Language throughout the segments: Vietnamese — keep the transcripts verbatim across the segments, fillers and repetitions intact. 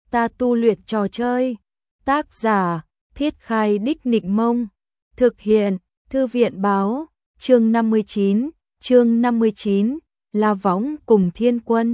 ta tu luyện trò chơi. Tác giả, Thiết Khai Đích Nịnh Mông. Thực hiện, Thư viện Báo. Chương năm mươi chín, chương năm mươi chín, La Võng cùng Thiên Quân.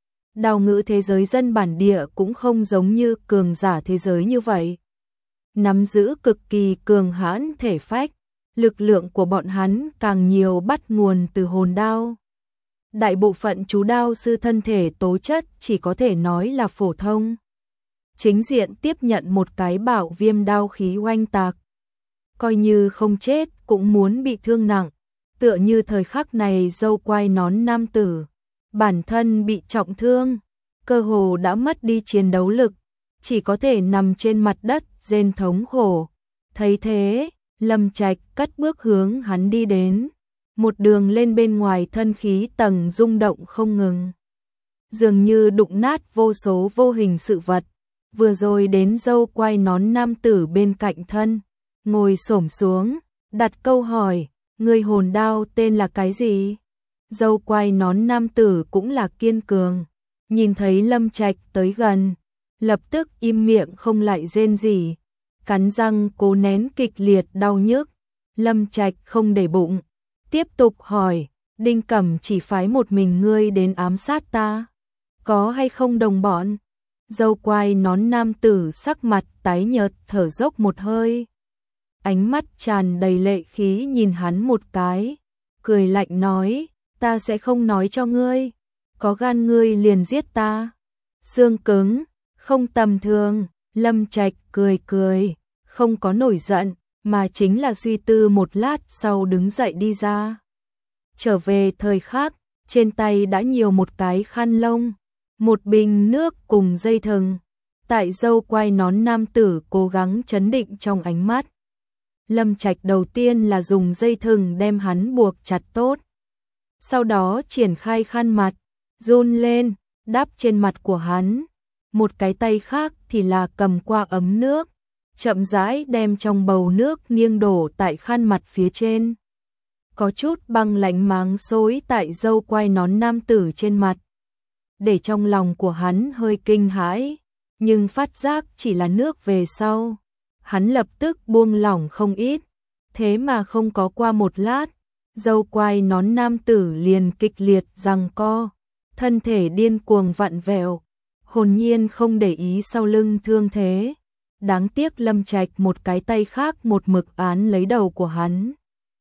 Đào ngữ thế giới dân bản địa cũng không giống như cường giả thế giới như vậy. Nắm giữ cực kỳ cường hãn thể phách, lực lượng của bọn hắn càng nhiều bắt nguồn từ hồn đao. Đại bộ phận chú đao sư thân thể tố chất chỉ có thể nói là phổ thông. Chính diện tiếp nhận một cái bạo viêm đao khí oanh tạc. Coi như không chết cũng muốn bị thương nặng, tựa như thời khắc này dâu quai nón nam tử. Bản thân bị trọng thương, cơ hồ đã mất đi chiến đấu lực, chỉ có thể nằm trên mặt đất rên thống khổ. Thấy thế, Lâm Trạch cất bước hướng hắn đi đến, một đường lên bên ngoài thân khí tầng rung động không ngừng. Dường như đụng nát vô số vô hình sự vật, vừa rồi đến dâu quai nón nam tử bên cạnh thân, ngồi xổm xuống, đặt câu hỏi, người hồn đao tên là cái gì? Dâu quai nón nam tử cũng là kiên cường, nhìn thấy Lâm Trạch tới gần, lập tức im miệng không lại rên gì, cắn răng cố nén kịch liệt đau nhức. Lâm Trạch không để bụng, tiếp tục hỏi, Đinh Cẩm chỉ phái một mình ngươi đến ám sát ta, có hay không đồng bọn? Dâu quai nón nam tử sắc mặt tái nhợt thở dốc một hơi, ánh mắt tràn đầy lệ khí nhìn hắn một cái, cười lạnh nói, ta sẽ không nói cho ngươi, có gan ngươi liền giết ta. Xương cứng, không tầm thường. Lâm Trạch cười cười, không có nổi giận, mà chính là suy tư một lát sau đứng dậy đi ra. Trở về thời khắc, trên tay đã nhiều một cái khăn lông, một bình nước cùng dây thừng. Tại dâu quai nón nam tử cố gắng trấn định trong ánh mắt. Lâm Trạch đầu tiên là dùng dây thừng đem hắn buộc chặt tốt. Sau đó triển khai khăn mặt, run lên, đắp trên mặt của hắn. Một cái tay khác thì là cầm qua ấm nước, chậm rãi đem trong bầu nước nghiêng đổ tại khăn mặt phía trên. Có chút băng lạnh máng xối tại dâu quai nón nam tử trên mặt. Để trong lòng của hắn hơi kinh hãi, nhưng phát giác chỉ là nước về sau. Hắn lập tức buông lỏng không ít, thế mà không có qua một lát, dâu quai nón nam tử liền kịch liệt giằng co, thân thể điên cuồng vặn vẹo, hồn nhiên không để ý sau lưng thương thế. Đáng tiếc Lâm Trạch một cái tay khác một mực án lấy đầu của hắn,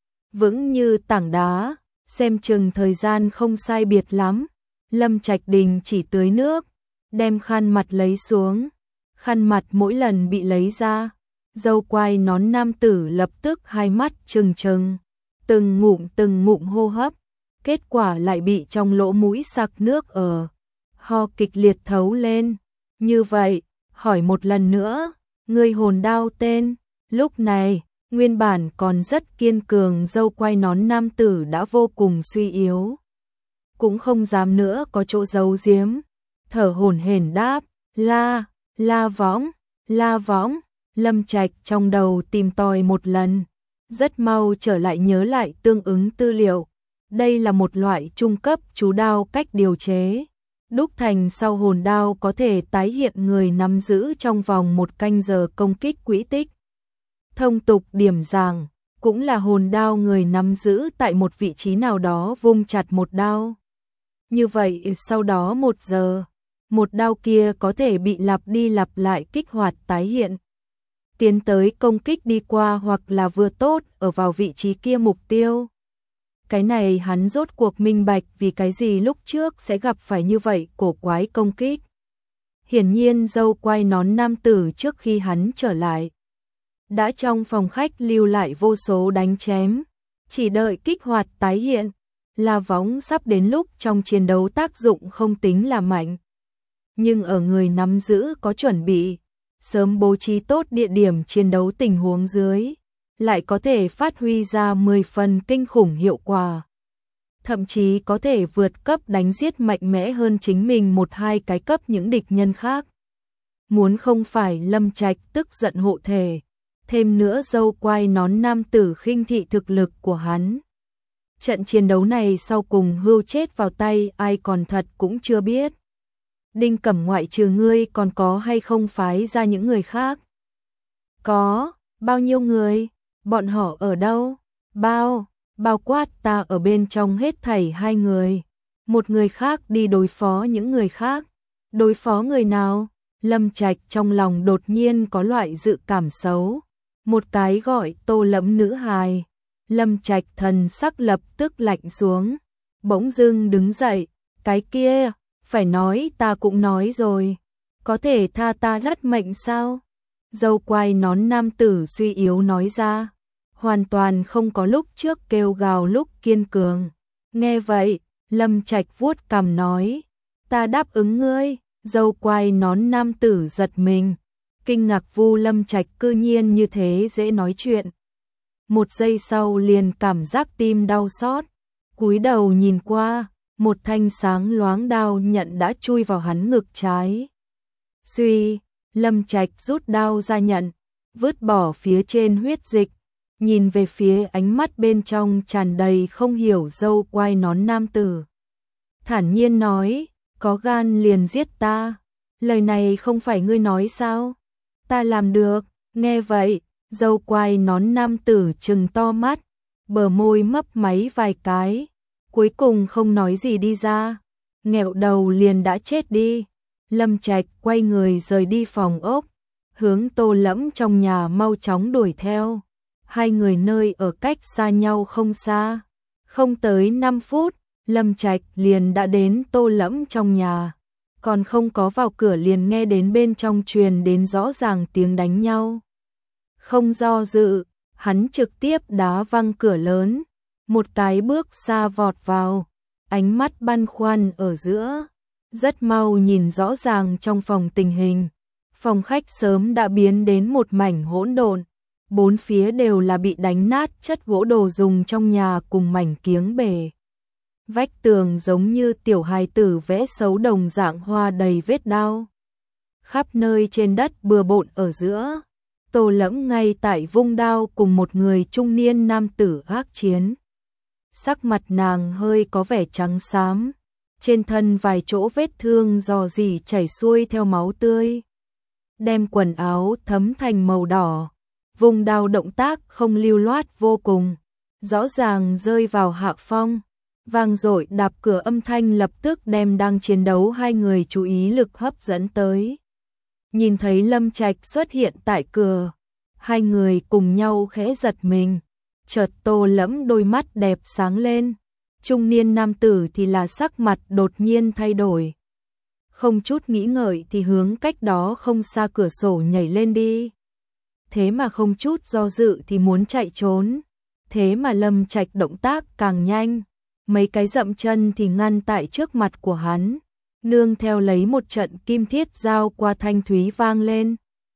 vững như tảng đá, xem chừng thời gian không sai biệt lắm. Lâm Trạch đình chỉ tưới nước, đem khăn mặt lấy xuống, khăn mặt mỗi lần bị lấy ra, dâu quai nón nam tử lập tức hai mắt trừng trừng, từng ngụm từng ngụm hô hấp, kết quả lại bị trong lỗ mũi sặc nước ở, ho kịch liệt thấu lên. Như vậy, hỏi một lần nữa, người hồn đao tên? Lúc này, nguyên bản còn rất kiên cường dâu quai nón nam tử đã vô cùng suy yếu, cũng không dám nữa có chỗ giấu giếm, thở hổn hển đáp, La, La Võng, La Võng. Lâm Trạch trong đầu tìm tòi một lần, rất mau trở lại nhớ lại tương ứng tư liệu. Đây là một loại trung cấp chú đao cách điều chế, đúc thành sau hồn đao có thể tái hiện người nắm giữ trong vòng một canh giờ công kích quỹ tích. Thông tục điểm giảng, cũng là hồn đao người nắm giữ tại một vị trí nào đó vung chặt một đao. Như vậy sau đó một giờ, một đao kia có thể bị lặp đi lặp lại kích hoạt tái hiện, tiến tới công kích đi qua hoặc là vừa tốt ở vào vị trí kia mục tiêu. Cái này hắn rốt cuộc minh bạch vì cái gì lúc trước sẽ gặp phải như vậy cổ quái công kích. Hiển nhiên dâu quai nón nam tử trước khi hắn trở lại, đã trong phòng khách lưu lại vô số đánh chém, chỉ đợi kích hoạt tái hiện. La Võng sắp đến lúc trong chiến đấu tác dụng không tính là mạnh, nhưng ở người nắm giữ có chuẩn bị, sớm bố trí tốt địa điểm chiến đấu tình huống dưới, lại có thể phát huy ra mười phần kinh khủng hiệu quả. Thậm chí có thể vượt cấp đánh giết mạnh mẽ hơn chính mình một hai cái cấp những địch nhân khác. Muốn không phải Lâm Trạch tức giận hộ thể, thêm nữa dâu quai nón nam tử khinh thị thực lực của hắn, trận chiến đấu này sau cùng hưu chết vào tay ai còn thật cũng chưa biết. Đinh Cẩm ngoại trừ ngươi còn có hay không phái ra những người khác? Có, bao nhiêu người? Bọn họ ở đâu? Bao, bao quát ta ở bên trong hết thảy hai người. Một người khác đi đối phó những người khác. Đối phó người nào? Lâm Trạch trong lòng đột nhiên có loại dự cảm xấu. Một cái gọi Tô Lẫm nữ hài. Lâm Trạch thần sắc lập tức lạnh xuống. Bỗng dưng đứng dậy. Cái kia, phải nói ta cũng nói rồi. Có thể tha ta lất mệnh sao? Dâu quai nón nam tử suy yếu nói ra. Hoàn toàn không có lúc trước kêu gào lúc kiên cường. Nghe vậy, Lâm Trạch vuốt cằm nói. Ta đáp ứng ngươi. Dâu quai nón nam tử giật mình. Kinh ngạc vu Lâm Trạch cư nhiên như thế dễ nói chuyện. Một giây sau liền cảm giác tim đau xót. Cúi đầu nhìn qua, một thanh sáng loáng đao nhận đã chui vào hắn ngực trái. Suy, Lâm Trạch rút đao ra nhận, vứt bỏ phía trên huyết dịch, nhìn về phía ánh mắt bên trong tràn đầy không hiểu dâu quai nón nam tử. Thản nhiên nói, có gan liền giết ta. Lời này không phải ngươi nói sao? Ta làm được. Nghe vậy, dâu quai nón nam tử trừng to mắt, bờ môi mấp máy vài cái, cuối cùng không nói gì đi ra. Nghẹo đầu liền đã chết đi. Lâm Trạch quay người rời đi phòng ốc, hướng Tô Lẫm trong nhà mau chóng đuổi theo. Hai người nơi ở cách xa nhau không xa. Không tới năm phút, Lâm Trạch liền đã đến Tô Lẫm trong nhà. Còn không có vào cửa liền nghe đến bên trong truyền đến rõ ràng tiếng đánh nhau. Không do dự, hắn trực tiếp đá văng cửa lớn, một cái bước xa vọt vào, ánh mắt băn khoăn ở giữa. Rất mau nhìn rõ ràng trong phòng tình hình. Phòng khách sớm đã biến đến một mảnh hỗn độn, bốn phía đều là bị đánh nát chất gỗ đồ dùng trong nhà cùng mảnh kiếng bể. Vách tường giống như tiểu hài tử vẽ xấu đồng dạng hoa đầy vết đao. Khắp nơi trên đất bừa bộn ở giữa. Tô Lẫm ngay tại vung đao cùng một người trung niên nam tử ác chiến. Sắc mặt nàng hơi có vẻ trắng xám, trên thân vài chỗ vết thương rò rỉ chảy xuôi theo máu tươi. Đem quần áo thấm thành màu đỏ, vùng đao động tác không lưu loát vô cùng, rõ ràng rơi vào hạ phong. Vang dội đạp cửa âm thanh lập tức đem đang chiến đấu hai người chú ý lực hấp dẫn tới. Nhìn thấy Lâm Trạch xuất hiện tại cửa, hai người cùng nhau khẽ giật mình, chợt Tô Lẫm đôi mắt đẹp sáng lên. Trung niên nam tử thì là sắc mặt đột nhiên thay đổi. Không chút nghĩ ngợi thì hướng cách đó không xa cửa sổ nhảy lên đi. Thế mà không chút do dự thì muốn chạy trốn. Thế mà Lâm Trạch động tác càng nhanh. Mấy cái dậm chân thì ngăn tại trước mặt của hắn. Nương theo lấy một trận kim thiết giao qua thanh thúy vang lên.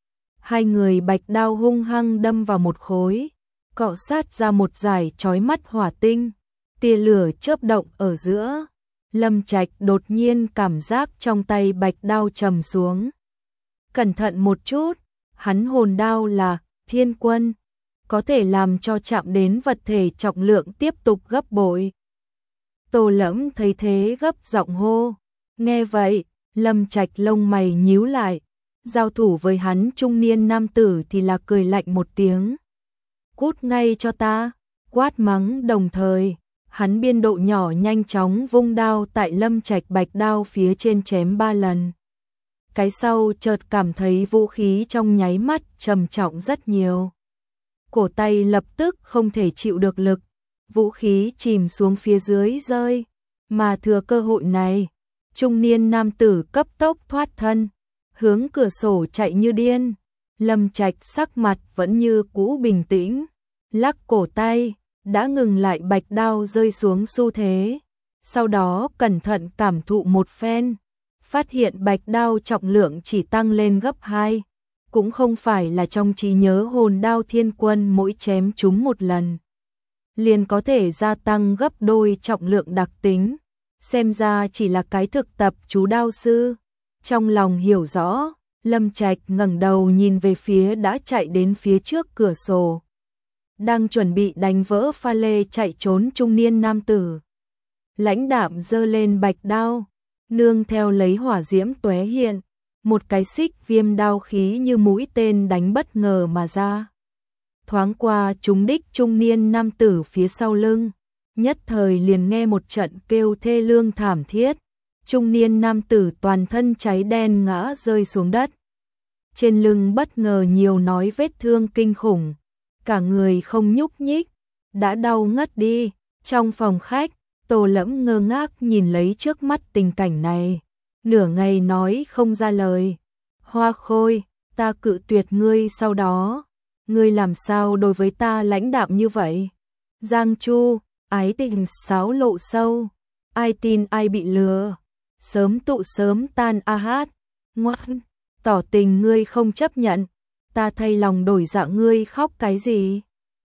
Hai người bạch đao hung hăng đâm vào một khối. Cọ sát ra một dải chói mắt hỏa tinh. Tia lửa chớp động ở giữa. Lâm Trạch đột nhiên cảm giác trong tay bạch đao trầm xuống. Cẩn thận một chút, hắn hồn đao là Thiên Quân, có thể làm cho chạm đến vật thể trọng lượng tiếp tục gấp bội. Tô Lẫm thấy thế gấp giọng hô. Nghe vậy, Lâm Trạch lông mày nhíu lại. Giao thủ với hắn trung niên nam tử thì là cười lạnh một tiếng. Cút ngay cho ta, quát mắng đồng thời. Hắn biên độ nhỏ nhanh chóng vung đao tại Lâm Trạch bạch đao phía trên chém ba lần. Cái sau chợt cảm thấy vũ khí trong nháy mắt trầm trọng rất nhiều. Cổ tay lập tức không thể chịu được lực, vũ khí chìm xuống phía dưới rơi. Mà thừa cơ hội này, trung niên nam tử cấp tốc thoát thân, hướng cửa sổ chạy như điên. Lâm Trạch sắc mặt vẫn như cũ bình tĩnh, lắc cổ tay, đã ngừng lại bạch đao rơi xuống xu thế. Sau đó cẩn thận cảm thụ một phen, phát hiện bạch đao trọng lượng chỉ tăng lên gấp hai, cũng không phải là trong trí nhớ hồn đao Thiên Quân mỗi chém trúng một lần liền có thể gia tăng gấp đôi trọng lượng đặc tính. Xem ra chỉ là cái thực tập chú đao sư. Trong lòng hiểu rõ, Lâm Trạch ngẩng đầu nhìn về phía đã chạy đến phía trước cửa sổ, đang chuẩn bị đánh vỡ pha lê chạy trốn trung niên nam tử. Lãnh đạm giơ lên bạch đao, nương theo lấy hỏa diễm tóe hiện, một cái xích viêm đao khí như mũi tên đánh bất ngờ mà ra. Thoáng qua trúng đích trung niên nam tử phía sau lưng, nhất thời liền nghe một trận kêu thê lương thảm thiết, trung niên nam tử toàn thân cháy đen ngã rơi xuống đất. Trên lưng bất ngờ nhiều nói vết thương kinh khủng, cả người không nhúc nhích, đã đau ngất đi. Trong phòng khách, Tô Lẫm ngơ ngác nhìn lấy trước mắt tình cảnh này, nửa ngày nói không ra lời. Hoa Khôi, ta cự tuyệt ngươi sau đó, ngươi làm sao đối với ta lãnh đạm như vậy? Giang Chu, ái tình sáo lộ sâu, ai tin ai bị lừa, sớm tụ sớm tan a hát, ngoan, tỏ tình ngươi không chấp nhận, ta thay lòng đổi dạ ngươi khóc cái gì?